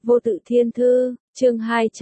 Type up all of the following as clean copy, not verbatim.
Vô tự thiên thư, chương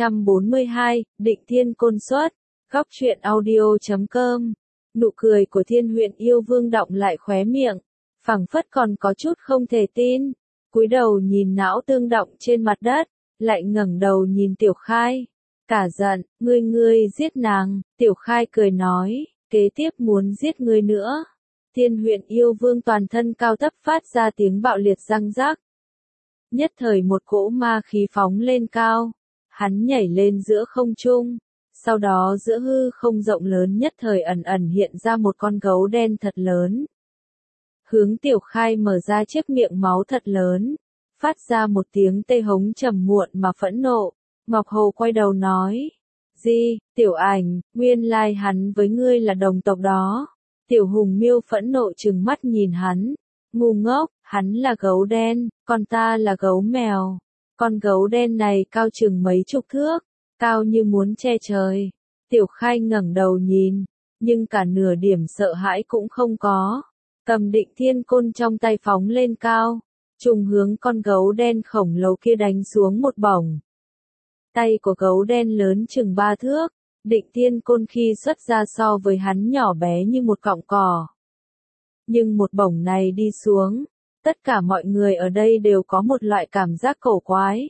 242, định thiên côn xuất, góc truyện audio.com. Nụ cười của Thiên Huyện Yêu Vương đọng lại khóe miệng, phảng phất còn có chút không thể tin, cúi đầu nhìn não tương động trên mặt đất, lại ngẩng đầu nhìn Tiểu Khai, cả giận, ngươi giết nàng. Tiểu Khai cười nói, kế tiếp muốn giết ngươi nữa. Thiên Huyện Yêu Vương toàn thân cao thấp phát ra tiếng bạo liệt răng rắc. Nhất thời một cỗ ma khí phóng lên cao, hắn nhảy lên giữa không trung, sau đó giữa hư không rộng lớn nhất thời ẩn ẩn hiện ra một con gấu đen thật lớn. Hướng Tiểu Khai mở ra chiếc miệng máu thật lớn, phát ra một tiếng tê hống trầm muộn mà phẫn nộ. Ngọc Hồ quay đầu nói, gì, Tiểu Ảnh, nguyên lai hắn với ngươi là đồng tộc đó. Tiểu Hùng Miêu phẫn nộ trừng mắt nhìn hắn, ngu ngốc, hắn là gấu đen, còn ta là gấu mèo. Con gấu đen này cao chừng mấy chục thước, cao như muốn che trời. Tiểu Khai ngẩng đầu nhìn, nhưng cả nửa điểm sợ hãi cũng không có. Cầm định thiên côn trong tay phóng lên cao, trùng hướng con gấu đen khổng lồ kia đánh xuống một bổng. Tay của gấu đen lớn chừng 3 thước, định thiên côn khi xuất ra so với hắn nhỏ bé như một cọng cỏ. Nhưng một bổng này đi xuống, tất cả mọi người ở đây đều có một loại cảm giác cổ quái.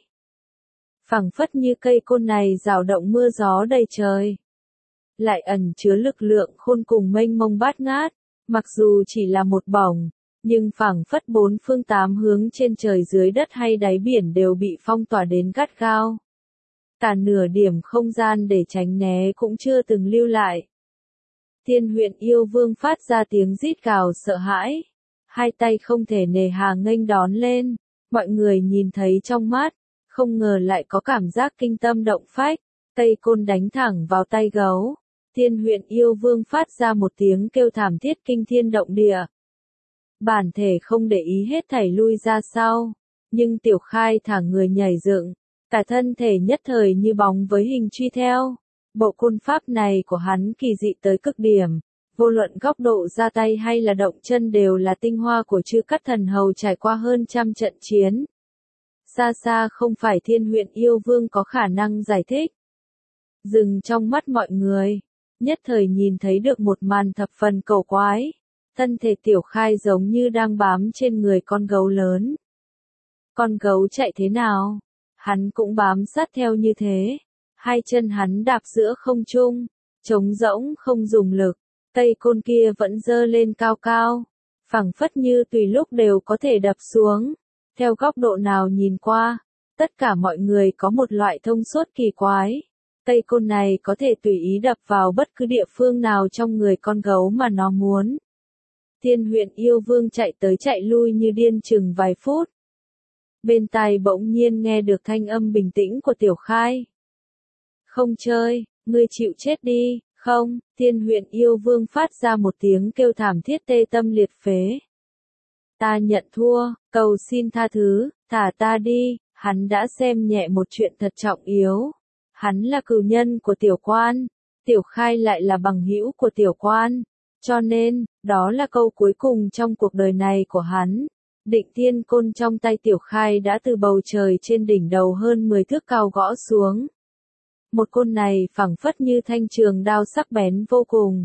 Phảng phất như cây côn này rào động mưa gió đầy trời. Lại ẩn chứa lực lượng khôn cùng mênh mông bát ngát, mặc dù chỉ là một bổng, nhưng phảng phất bốn phương tám hướng trên trời dưới đất hay đáy biển đều bị phong tỏa đến gắt gao. Cả nửa điểm không gian để tránh né cũng chưa từng lưu lại. Thiên Huyện Yêu Vương phát ra tiếng rít gào sợ hãi, hai tay không thể nề hà nghênh đón lên, mọi người nhìn thấy trong mắt, không ngờ lại có cảm giác kinh tâm động phách, cây côn đánh thẳng vào tay gấu. Thiên Huyện Yêu Vương phát ra một tiếng kêu thảm thiết kinh thiên động địa. Bản thể không để ý hết thảy lui ra sau, nhưng Tiểu Khai thả người nhảy dựng, cả thân thể nhất thời như bóng với hình truy theo. Bộ côn pháp này của hắn kỳ dị tới cực điểm, vô luận góc độ ra tay hay là động chân đều là tinh hoa của Chư Cắt Thần Hầu trải qua hơn trăm trận chiến. Xa xa không phải Thiên Huyện Yêu Vương có khả năng giải thích. Dừng trong mắt mọi người, nhất thời nhìn thấy được một màn thập phần cầu quái. Thân thể Tiểu Khai giống như đang bám trên người con gấu lớn. Con gấu chạy thế nào? Hắn cũng bám sát theo như thế. Hai chân hắn đạp giữa không trung, trống rỗng không dùng lực, cây côn kia vẫn giơ lên cao cao, phảng phất như tùy lúc đều có thể đập xuống. Theo góc độ nào nhìn qua, tất cả mọi người có một loại thông suốt kỳ quái. Cây côn này có thể tùy ý đập vào bất cứ địa phương nào trong người con gấu mà nó muốn. Thiên Huyện Yêu Vương chạy tới chạy lui như điên chừng vài phút. Bên tai bỗng nhiên nghe được thanh âm bình tĩnh của Tiểu Khai. Không chơi, ngươi chịu chết đi, không. Thiên Huyện Yêu Vương phát ra một tiếng kêu thảm thiết tê tâm liệt phế. Ta nhận thua, cầu xin tha thứ, thả ta đi. Hắn đã xem nhẹ một chuyện thật trọng yếu. Hắn là cừu nhân của Tiểu Quan, Tiểu Khai lại là bằng hữu của Tiểu Quan, cho nên, đó là câu cuối cùng trong cuộc đời này của hắn. Định thiên côn trong tay Tiểu Khai đã từ bầu trời trên đỉnh đầu hơn 10 thước cao gõ xuống. Một côn này phảng phất như thanh trường đao sắc bén vô cùng.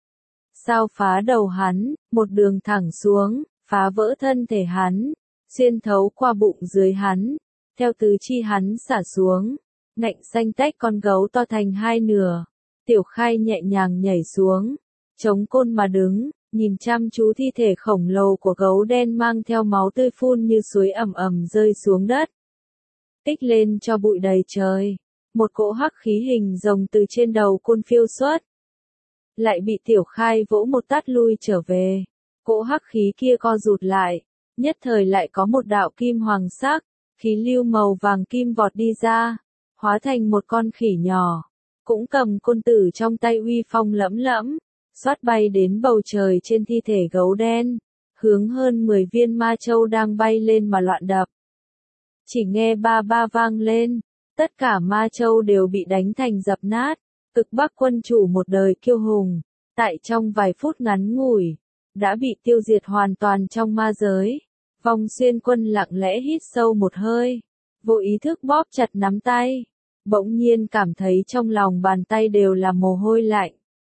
Sao phá đầu hắn, một đường thẳng xuống, phá vỡ thân thể hắn, xuyên thấu qua bụng dưới hắn, theo tứ chi hắn xả xuống, ngạnh xanh tách con gấu to thành hai nửa. Tiểu Khai nhẹ nhàng nhảy xuống, chống côn mà đứng, nhìn chăm chú thi thể khổng lồ của gấu đen mang theo máu tươi phun như suối ầm ầm rơi xuống đất. Tích lên cho bụi đầy trời. Một cỗ hắc khí hình rồng từ trên đầu côn phiêu xuất. Lại bị Tiểu Khai vỗ một tát lui trở về. Cỗ hắc khí kia co rụt lại. Nhất thời lại có một đạo kim hoàng sắc, khí lưu màu vàng kim vọt đi ra. Hóa thành một con khỉ nhỏ. Cũng cầm côn tử trong tay uy phong lẫm lẫm. Xoát bay đến bầu trời trên thi thể gấu đen. Hướng hơn 10 viên ma châu đang bay lên mà loạn đập. Chỉ nghe ba ba vang lên. Tất cả ma châu đều bị đánh thành dập nát, Cực Bắc quân chủ một đời kiêu hùng, tại trong vài phút ngắn ngủi, đã bị tiêu diệt hoàn toàn trong ma giới. Vong Xuyên quân lặng lẽ hít sâu một hơi, vô ý thức bóp chặt nắm tay, bỗng nhiên cảm thấy trong lòng bàn tay đều là mồ hôi lạnh.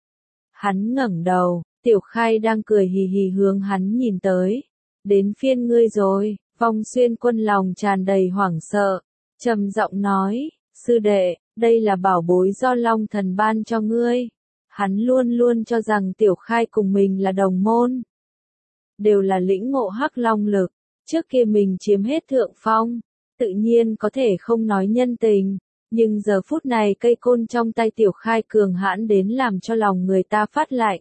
Hắn ngẩng đầu, Tiểu Khai đang cười hì hì hướng hắn nhìn tới. Đến phiên ngươi rồi, Vong Xuyên Quân lòng tràn đầy hoảng sợ, trầm giọng nói, sư đệ, đây là bảo bối do Long Thần ban cho ngươi. Hắn luôn luôn cho rằng Tiểu Khai cùng mình là đồng môn, đều là lĩnh ngộ Hắc Long lực, trước kia mình chiếm hết thượng phong, tự nhiên có thể không nói nhân tình, nhưng giờ phút này cây côn trong tay Tiểu Khai cường hãn đến làm cho lòng người ta phát lạnh.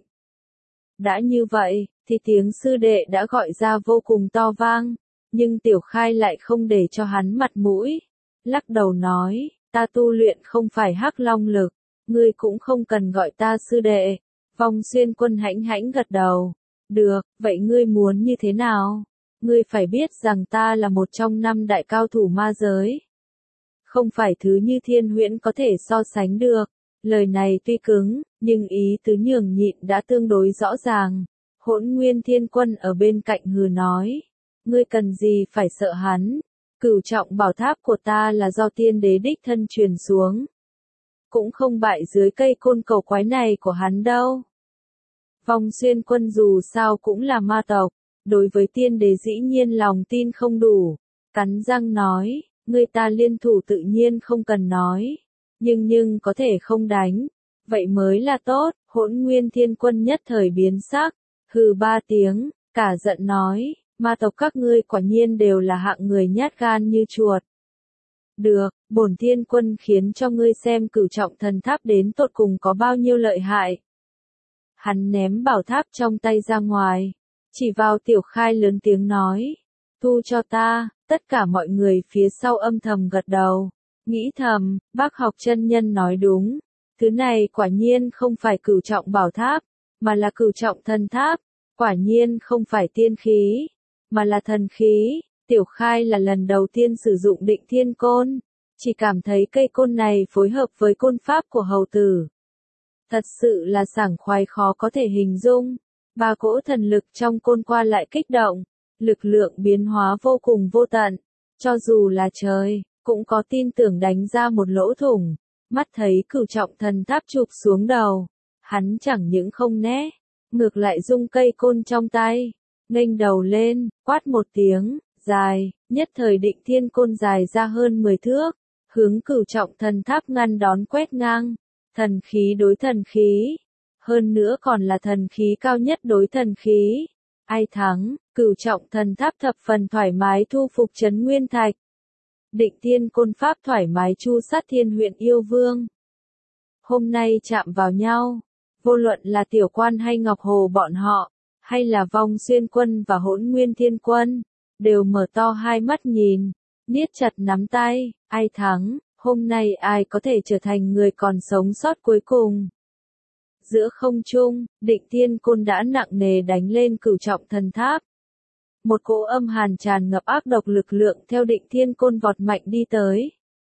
Đã như vậy, thì tiếng sư đệ đã gọi ra vô cùng to vang, nhưng Tiểu Khai lại không để cho hắn mặt mũi, lắc đầu nói, ta tu luyện không phải Hắc Long lực, ngươi cũng không cần gọi ta sư đệ. Vong Xuyên Quân hãnh hãnh gật đầu, được, vậy ngươi muốn như thế nào? Ngươi phải biết rằng ta là một trong 5 đại cao thủ ma giới. Không phải thứ như Thiên Huyễn có thể so sánh được. Lời này tuy cứng, nhưng ý tứ nhường nhịn đã tương đối rõ ràng. Hỗn Nguyên Thiên Quân ở bên cạnh hừ nói. Ngươi cần gì phải sợ hắn? Cửu trọng bảo tháp của ta là do tiên đế đích thân truyền xuống. Cũng không bại dưới cây côn cầu quái này của hắn đâu. Vong Xuyên Quân dù sao cũng là ma tộc, đối với tiên đế dĩ nhiên lòng tin không đủ. Cắn răng nói, người ta liên thủ tự nhiên không cần nói. Nhưng có thể không đánh. Vậy mới là tốt. Hỗn Nguyên Thiên Quân nhất thời biến sắc. Hừ 3 tiếng, cả giận nói, ma tộc các ngươi quả nhiên đều là hạng người nhát gan như chuột. Được, bổn Thiên Quân khiến cho ngươi xem cửu trọng thần tháp đến tột cùng có bao nhiêu lợi hại. Hắn ném bảo tháp trong tay ra ngoài, chỉ vào Tiểu Khai lớn tiếng nói, thu cho ta. Tất cả mọi người phía sau âm thầm gật đầu, nghĩ thầm, Bác Học chân nhân nói đúng, thứ này quả nhiên không phải cửu trọng bảo tháp, mà là cửu trọng thần tháp, quả nhiên không phải tiên khí, mà là thần khí. Tiểu Khai là lần đầu tiên sử dụng Định Thiên Côn, chỉ cảm thấy cây côn này phối hợp với côn pháp của hầu tử. Thật sự là sảng khoái khó có thể hình dung, 3 cỗ thần lực trong côn qua lại kích động, lực lượng biến hóa vô cùng vô tận, cho dù là trời, cũng có tin tưởng đánh ra một lỗ thủng. Mắt thấy cửu trọng thần tháp chụp xuống đầu, hắn chẳng những không né, ngược lại rung cây côn trong tay, nghênh đầu lên, quát một tiếng, dài, nhất thời Định Thiên Côn dài ra hơn 10 thước, hướng cửu trọng thần tháp ngăn đón quét ngang, thần khí đối thần khí, hơn nữa còn là thần khí cao nhất đối thần khí. Ai thắng? Cửu trọng thần tháp thập phần thoải mái thu phục trấn Nguyên Thạch. Định Thiên Côn pháp thoải mái chu sát Thiên Huyễn Yêu Vương. Hôm nay chạm vào nhau, vô luận là Tiểu Quan hay Ngọc Hồ bọn họ, hay là Vong Xuyên Quân và Hỗn Nguyên Thiên Quân, đều mở to hai mắt nhìn, niết chặt nắm tay, ai thắng, hôm nay ai có thể trở thành người còn sống sót cuối cùng. Giữa không trung, Định Thiên Côn đã nặng nề đánh lên cửu trọng thần tháp. Một cỗ âm hàn tràn ngập ác độc lực lượng theo Định Thiên Côn vọt mạnh đi tới.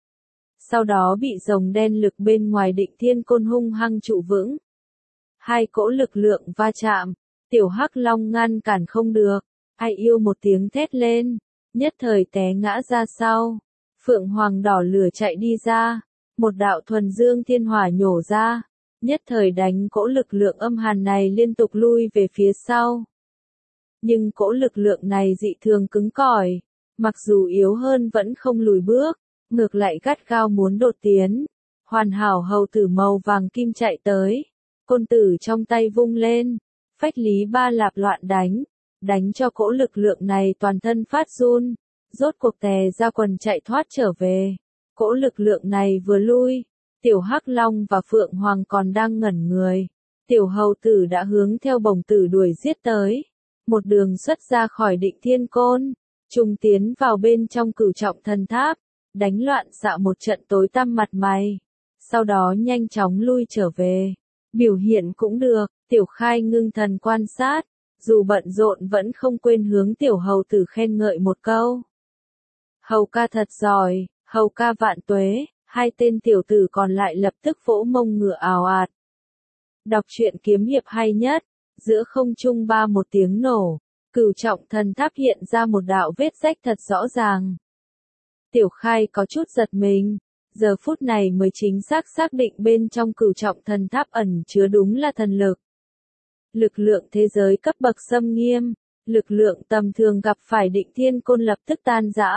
Sau đó bị rồng đen lực bên ngoài Định Thiên Côn hung hăng trụ vững. Hai cỗ lực lượng va chạm, Tiểu Hắc Long ngăn cản không được, ai yêu một tiếng thét lên, nhất thời té ngã ra sau. Phượng Hoàng đỏ lửa chạy đi ra, một đạo thuần dương thiên hỏa nhổ ra, nhất thời đánh cỗ lực lượng âm hàn này liên tục lui về phía sau. Nhưng cỗ lực lượng này dị thường cứng cỏi, mặc dù yếu hơn vẫn không lùi bước, ngược lại gắt gao muốn đột tiến. Hoàn hảo hầu tử màu vàng kim chạy tới, côn tử trong tay vung lên, phách lý ba lạp loạn đánh cho cỗ lực lượng này toàn thân phát run, rốt cuộc tè ra quần chạy thoát trở về. Cỗ lực lượng này vừa lui, Tiểu Hắc Long và Phượng Hoàng còn đang ngẩn người, Tiểu hầu tử đã hướng theo bổng tử đuổi giết tới, một đường xuất ra khỏi Định Thiên Côn, trùng tiến vào bên trong cửu trọng thần tháp, đánh loạn xạ một trận tối tăm mặt mày, sau đó nhanh chóng lui trở về. Biểu hiện cũng được, Tiểu Khai ngưng thần quan sát, dù bận rộn vẫn không quên hướng Tiểu hầu tử khen ngợi một câu. Hầu ca thật giỏi, hầu ca vạn tuế. Hai tên tiểu tử còn lại lập tức vỗ mông ngựa ào ạt. Đọc truyện kiếm hiệp hay nhất, giữa không trung ba một tiếng nổ, cửu trọng thần tháp hiện ra một đạo vết rách thật rõ ràng. Tiểu Khai có chút giật mình, giờ phút này mới chính xác định bên trong Cửu Trọng Thần Tháp ẩn chứa đúng là thần lực. Lực lượng thế giới cấp bậc xâm nghiêm, lực lượng tầm thường gặp phải Định Thiên Côn lập tức tan rã.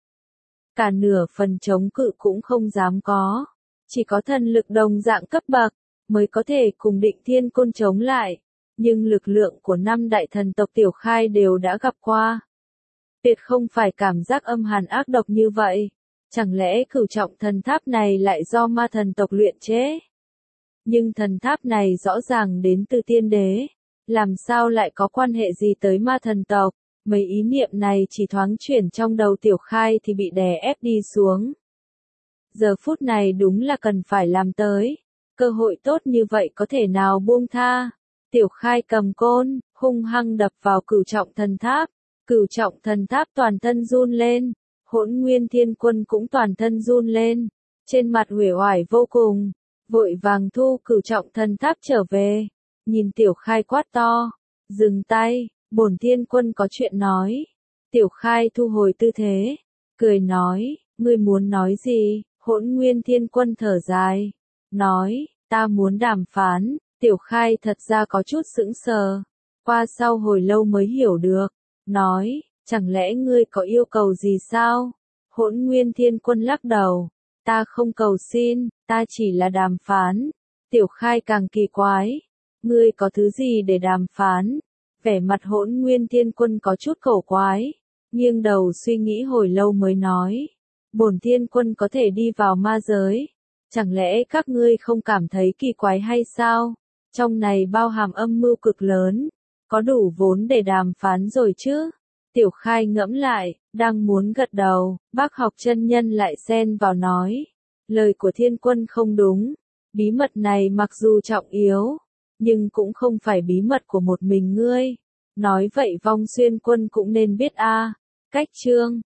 Cả nửa phần chống cự cũng không dám có, chỉ có thần lực đồng dạng cấp bậc, mới có thể cùng Định Thiên Côn chống lại, nhưng lực lượng của 5 đại thần tộc Tiểu Khai đều đã gặp qua. Tuyệt không phải cảm giác âm hàn ác độc như vậy, chẳng lẽ Cửu Trọng Thần Tháp này lại do ma thần tộc luyện chế? Nhưng thần tháp này rõ ràng đến từ tiên đế, làm sao lại có quan hệ gì tới ma thần tộc? Mấy ý niệm này chỉ thoáng chuyển trong đầu Tiểu Khai thì bị đè ép đi xuống. Giờ phút này đúng là cần phải làm tới, cơ hội tốt như vậy có thể nào buông tha. Tiểu Khai cầm côn, hung hăng đập vào Cửu Trọng Thần Tháp. Cửu Trọng Thần Tháp toàn thân run lên, Hỗn Nguyên Thiên Quân cũng toàn thân run lên, trên mặt uể oải vô cùng, vội vàng thu Cửu Trọng Thần Tháp trở về, nhìn Tiểu Khai quát to, dừng tay, bổn Thiên Quân có chuyện nói. Tiểu Khai thu hồi tư thế, cười nói, ngươi muốn nói gì? Hỗn Nguyên Thiên Quân thở dài, nói, ta muốn đàm phán. Tiểu Khai thật ra có chút sững sờ, qua sau hồi lâu mới hiểu được, nói, chẳng lẽ ngươi có yêu cầu gì sao? Hỗn Nguyên Thiên Quân lắc đầu, ta không cầu xin, ta chỉ là đàm phán. Tiểu Khai càng kỳ quái, ngươi có thứ gì để đàm phán? Vẻ mặt Hỗn Nguyên Thiên Quân có chút cổ quái, nghiêng đầu suy nghĩ hồi lâu mới nói, bổn Thiên Quân có thể đi vào ma giới, chẳng lẽ các ngươi không cảm thấy kỳ quái hay sao? Trong này bao hàm âm mưu cực lớn, có đủ vốn để đàm phán rồi chứ? Tiểu Khai ngẫm lại, đang muốn gật đầu, Bác Học chân nhân lại xen vào nói, lời của Thiên Quân không đúng, bí mật này mặc dù trọng yếu, nhưng cũng không phải bí mật của một mình ngươi. Nói vậy Vong Xuyên Quân cũng nên biết a. Cách chương